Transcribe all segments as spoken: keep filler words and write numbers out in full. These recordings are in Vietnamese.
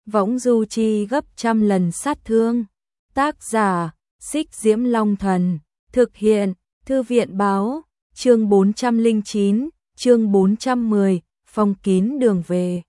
võng du chi gấp trăm lần sát thương. Tác giả, Xích Diễm Long Thần, thực hiện, Thư viện báo, chương bốn trăm lẻ chín, chương bốn trăm mười, phong kín đường về.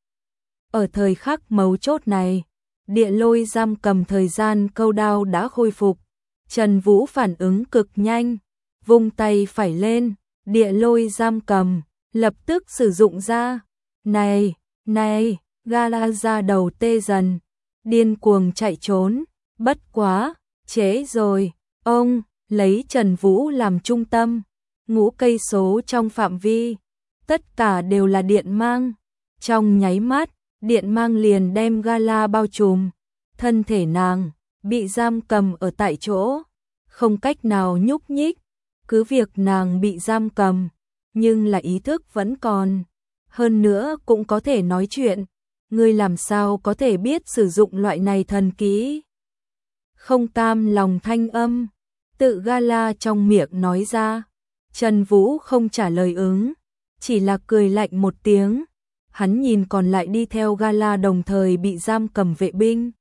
Ở thời khắc mấu chốt này, địa lôi giam cầm thời gian câu đao đã khôi phục. Trần Vũ phản ứng cực nhanh, vung tay phải lên, địa lôi giam cầm, lập tức sử dụng ra. Này, này, Gala ra đầu tê dần, điên cuồng chạy trốn, bất quá, trễ rồi, ông, lấy Trần Vũ làm trung tâm, ngũ cây số trong phạm vi, tất cả đều là điện mang. Trong nháy mắt, điện mang liền đem Gala bao trùm, thân thể nàng bị giam cầm ở tại chỗ, không cách nào nhúc nhích. Cứ việc nàng bị giam cầm, nhưng là ý thức vẫn còn, hơn nữa cũng có thể nói chuyện. Ngươi làm sao có thể biết sử dụng loại này thần kỹ? Không cam lòng thanh âm, tự Gala trong miệng nói ra. Trần Vũ không trả lời ứng, chỉ là cười lạnh một tiếng. Hắn nhìn còn lại đi theo Gala đồng thời bị giam cầm vệ binh.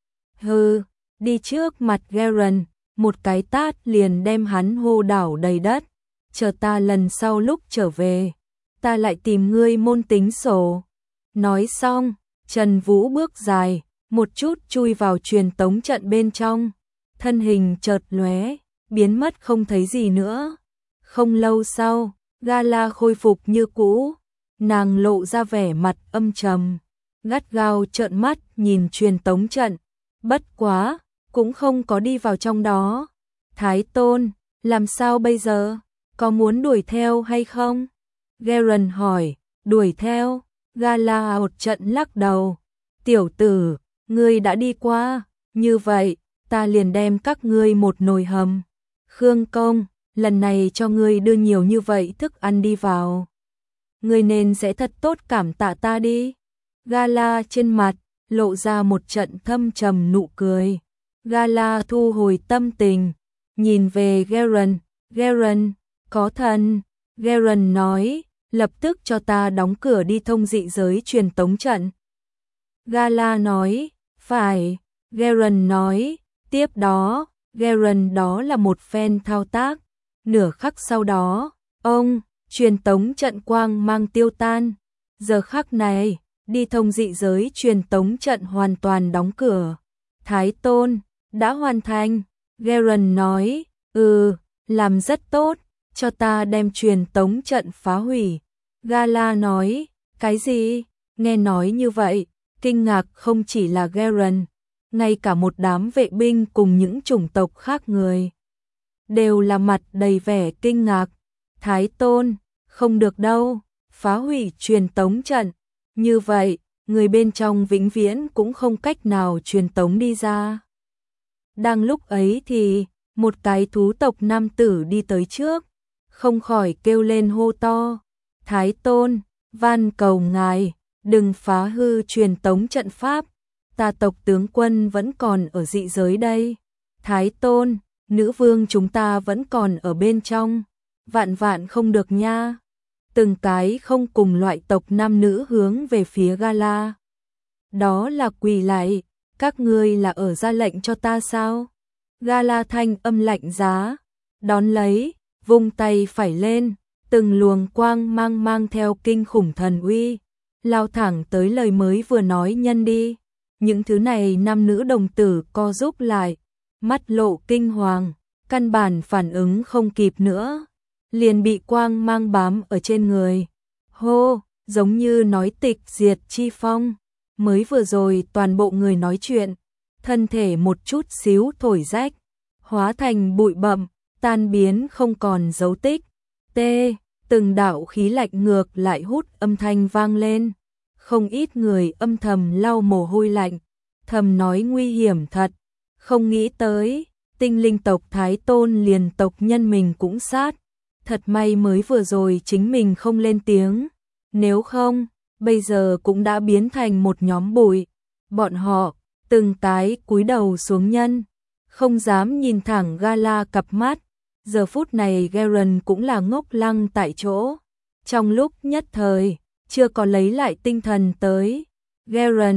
Hừ, đi trước mặt Garen, một cái tát liền đem hắn hô đảo đầy đất. Chờ ta lần sau lúc trở về, ta lại tìm ngươi môn tính sổ. Nói xong, Trần Vũ bước dài, một chút chui vào truyền tống trận bên trong. Thân hình chợt lóe, biến mất không thấy gì nữa. Không lâu sau, Gala khôi phục như cũ. Nàng lộ ra vẻ mặt âm trầm, gắt gao trợn mắt nhìn truyền tống trận. Bất quá, cũng không có đi vào trong đó. Thái Tôn, làm sao bây giờ? Có muốn đuổi theo hay không? Garen hỏi. Đuổi theo? Gala một trận lắc đầu. Tiểu tử, ngươi đã đi qua, như vậy, ta liền đem các ngươi một nồi hầm. Khương Công, lần này cho ngươi đưa nhiều như vậy thức ăn đi vào. Ngươi nên sẽ thật tốt cảm tạ ta đi. Gala trên mặt, lộ ra một trận thâm trầm nụ cười. Gala thu hồi tâm tình, nhìn về Garen. Garen, có thần. Garen nói, lập tức cho ta đóng cửa đi thông dị giới truyền tống trận. Gala nói, phải. Garen nói, tiếp đó, Garen đó là một phen thao tác. Nửa khắc sau đó, ông, truyền tống trận quang mang tiêu tan. Giờ khắc này, đi thông dị giới truyền tống trận hoàn toàn đóng cửa. Thái Tôn, đã hoàn thành. Garen nói, ừ, làm rất tốt, cho ta đem truyền tống trận phá hủy. Gala nói, cái gì? Nghe nói như vậy, kinh ngạc không chỉ là Garen, ngay cả một đám vệ binh cùng những chủng tộc khác người. Đều là mặt đầy vẻ kinh ngạc. Thái Tôn, không được đâu, phá hủy truyền tống trận. Như vậy, người bên trong vĩnh viễn cũng không cách nào truyền tống đi ra. Đang lúc ấy thì, một cái thú tộc nam tử đi tới trước, không khỏi kêu lên hô to. Thái Tôn, van cầu ngài, đừng phá hư truyền tống trận pháp. Ta tộc tướng quân vẫn còn ở dị giới đây. Thái Tôn, nữ vương chúng ta vẫn còn ở bên trong. Vạn vạn không được nha. Từng cái không cùng loại tộc nam nữ hướng về phía Gala. Đó là quỳ lại, các ngươi là ở ra lệnh cho ta sao? Gala thanh âm lạnh giá, đón lấy, vung tay phải lên, từng luồng quang mang mang theo kinh khủng thần uy, lao thẳng tới lời mới vừa nói nhân đi. Những thứ này nam nữ đồng tử co rúm lại, mắt lộ kinh hoàng, căn bản phản ứng không kịp nữa, liền bị quang mang bám ở trên người. Hô, giống như nói tịch diệt chi phong, mới vừa rồi toàn bộ người nói chuyện, thân thể một chút xíu thổi rách, hóa thành bụi bặm, tan biến không còn dấu tích. T, từng đạo khí lạnh ngược lại hút âm thanh vang lên. Không ít người âm thầm lau mồ hôi lạnh, thầm nói nguy hiểm thật, không nghĩ tới, tinh linh tộc Thái Tôn liền tộc nhân mình cũng sát. Thật may mới vừa rồi chính mình không lên tiếng, nếu không, bây giờ cũng đã biến thành một nhóm bụi. Bọn họ, từng cái cúi đầu xuống nhân, không dám nhìn thẳng Gala cặp mắt. Giờ phút này Garen cũng là ngốc lăng tại chỗ. Trong lúc nhất thời, chưa có lấy lại tinh thần tới. Garen,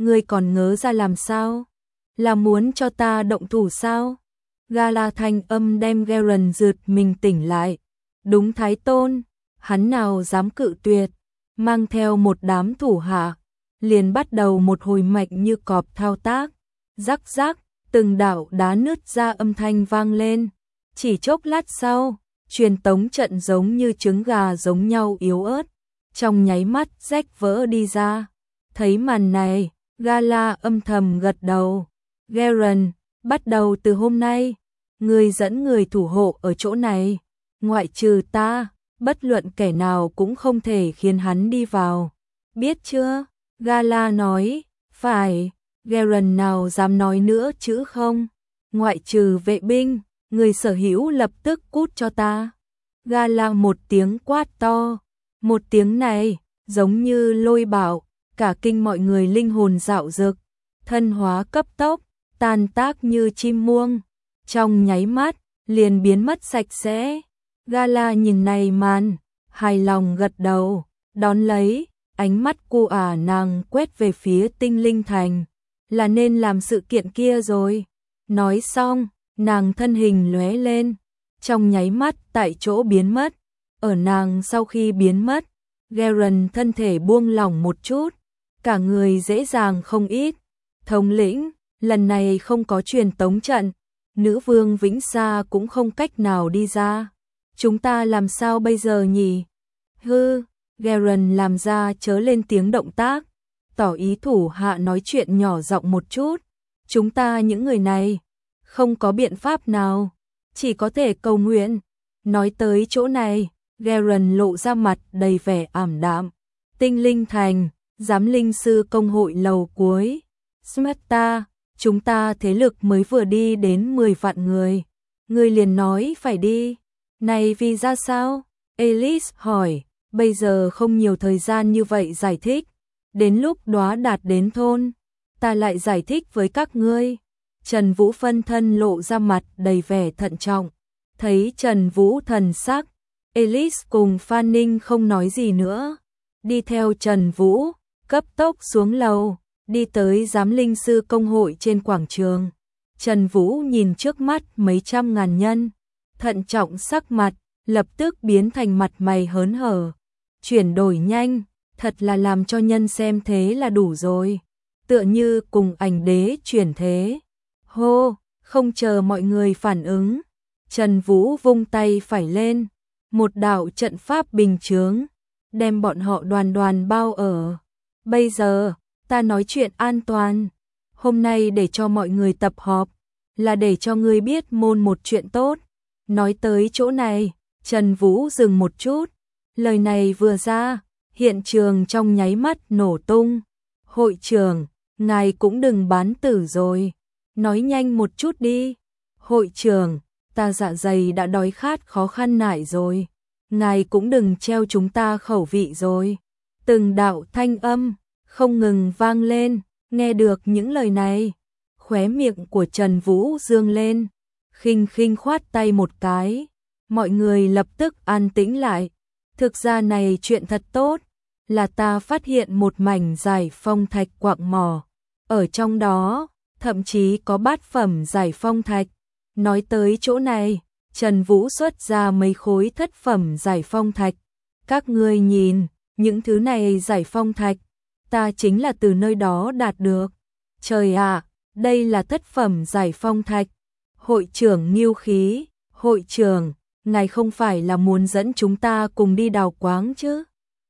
ngươi còn ngớ ra làm sao? Là muốn cho ta động thủ sao? Gala thanh âm đem Garen giật mình tỉnh lại. Đúng Thái Tôn, hắn nào dám cự tuyệt, mang theo một đám thủ hạ, liền bắt đầu một hồi mạnh như cọp thao tác. Rắc rắc, từng đạo đá nứt ra âm thanh vang lên. Chỉ chốc lát sau, truyền tống trận giống như trứng gà giống nhau yếu ớt, trong nháy mắt rách vỡ đi ra. Thấy màn này, Gala âm thầm gật đầu. Garen, bắt đầu từ hôm nay, ngươi dẫn người thủ hộ ở chỗ này, ngoại trừ ta, bất luận kẻ nào cũng không thể khiến hắn đi vào. Biết chưa? Gala nói, phải. Garen nào dám nói nữa chứ không? Ngoại trừ vệ binh, người sở hữu lập tức cút cho ta. Gala một tiếng quát to, một tiếng này, giống như lôi bạo, cả kinh mọi người linh hồn dạo dực, thân hóa cấp tốc, tan tác như chim muông, trong nháy mắt, liền biến mất sạch sẽ. Gala nhìn này màn, hài lòng gật đầu, đón lấy, ánh mắt cô ả nàng quét về phía Tinh Linh Thành, là nên làm sự kiện kia rồi. Nói xong, nàng thân hình lóe lên, trong nháy mắt tại chỗ biến mất. Ở nàng sau khi biến mất, Garen thân thể buông lỏng một chút, cả người dễ dàng không ít. Thống lĩnh, lần này không có truyền tống trận, nữ vương Vĩnh Sa cũng không cách nào đi ra. Chúng ta làm sao bây giờ nhỉ? Hư, Garen làm ra chớ lên tiếng động tác, tỏ ý thủ hạ nói chuyện nhỏ giọng một chút. Chúng ta những người này, không có biện pháp nào, chỉ có thể cầu nguyện. Nói tới chỗ này, Garen lộ ra mặt đầy vẻ ảm đạm. Tinh Linh Thành, giám linh sư công hội lầu cuối. Sparta, chúng ta thế lực mới vừa đi đến mười vạn người. Người liền nói phải đi. Này vì ra sao? Elise hỏi, bây giờ không nhiều thời gian như vậy giải thích. Đến lúc đó đạt đến thôn, ta lại giải thích với các ngươi. Trần Vũ phân thân lộ ra mặt đầy vẻ thận trọng. Thấy Trần Vũ thần sắc, Elise cùng Phan Ninh không nói gì nữa. Đi theo Trần Vũ, cấp tốc xuống lầu, đi tới giám linh sư công hội trên quảng trường. Trần Vũ nhìn trước mắt mấy trăm ngàn nhân, thận trọng sắc mặt, lập tức biến thành mặt mày hớn hở. Chuyển đổi nhanh, thật là làm cho nhân xem thế là đủ rồi. Tựa như cùng ảnh đế chuyển thế. Hô, không chờ mọi người phản ứng, Trần Vũ vung tay phải lên, một đạo trận pháp bình chướng, đem bọn họ đoàn đoàn bao ở. Bây giờ, ta nói chuyện an toàn, hôm nay để cho mọi người tập họp, là để cho ngươi biết môn một chuyện tốt. Nói tới chỗ này, Trần Vũ dừng một chút, lời này vừa ra, hiện trường trong nháy mắt nổ tung. Hội trưởng, ngài cũng đừng bán tử rồi, nói nhanh một chút đi. Hội trưởng, ta dạ dày đã đói khát khó khăn nải rồi, ngài cũng đừng treo chúng ta khẩu vị rồi. Từng đạo thanh âm không ngừng vang lên, nghe được những lời này, khóe miệng của Trần Vũ dương lên, khinh khinh khoát tay một cái, mọi người lập tức an tĩnh lại. Thực ra này chuyện thật tốt, là ta phát hiện một mảnh giải phong thạch quạng mỏ, ở trong đó, thậm chí có bát phẩm giải phong thạch. Nói tới chỗ này, Trần Vũ xuất ra mấy khối thất phẩm giải phong thạch. Các ngươi nhìn, những thứ này giải phong thạch, ta chính là từ nơi đó đạt được. Trời ạ, đây là thất phẩm giải phong thạch. Hội trưởng Nghiêu Khí, hội trưởng, ngài không phải là muốn dẫn chúng ta cùng đi đào quáng chứ?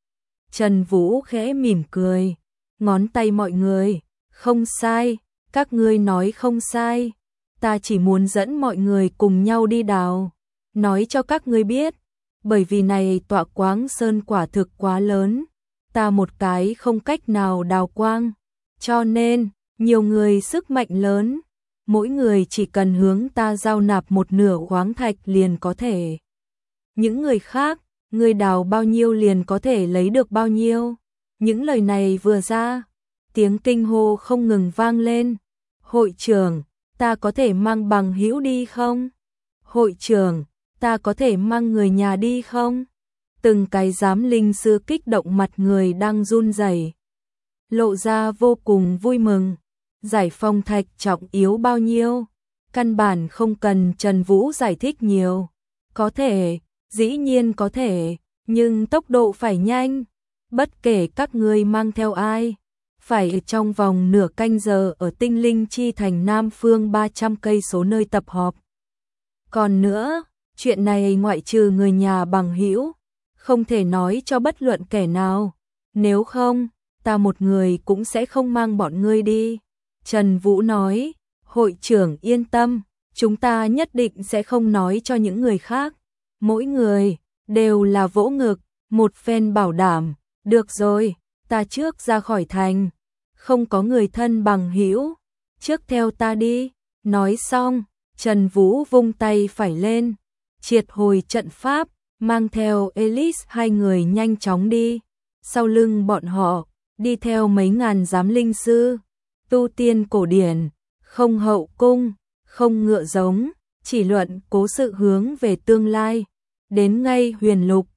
Trần Vũ khẽ mỉm cười, ngón tay mọi người, không sai, các ngươi nói không sai, ta chỉ muốn dẫn mọi người cùng nhau đi đào. Nói cho các ngươi biết, bởi vì này tọa quáng sơn quả thực quá lớn, ta một cái không cách nào đào quang, cho nên, nhiều người sức mạnh lớn, mỗi người chỉ cần hướng ta giao nạp một nửa khoáng thạch liền có thể. Những người khác, người đào bao nhiêu liền có thể lấy được bao nhiêu. Những lời này vừa ra, tiếng kinh hô không ngừng vang lên. Hội trưởng, ta có thể mang bằng hữu đi không? Hội trưởng, ta có thể mang người nhà đi không? Từng cái giám linh sư kích động mặt người đang run rẩy. lộ ra vô cùng vui mừng. Giải phong thạch trọng yếu bao nhiêu? Căn bản không cần Trần Vũ giải thích nhiều. Có thể, dĩ nhiên có thể, nhưng tốc độ phải nhanh. Bất kể các ngươi mang theo ai, phải trong vòng nửa canh giờ ở Tinh Linh Chi Thành Nam Phương ba trăm cây số nơi tập họp. Còn nữa, chuyện này ngoại trừ người nhà bằng hữu, không thể nói cho bất luận kẻ nào. Nếu không, ta một người cũng sẽ không mang bọn ngươi đi. Trần Vũ nói, hội trưởng yên tâm, chúng ta nhất định sẽ không nói cho những người khác. Mỗi người đều là vỗ ngực, một phen bảo đảm. Được rồi, ta trước ra khỏi thành, không có người thân bằng hữu, trước theo ta đi. Nói xong, Trần Vũ vung tay phải lên, triệt hồi trận pháp, mang theo Elise hai người nhanh chóng đi. Sau lưng bọn họ, đi theo mấy ngàn giám linh sư, tu tiên cổ điển, không hậu cung, không ngựa giống, chỉ luận cố sự hướng về tương lai. Đến ngay Huyền Lục,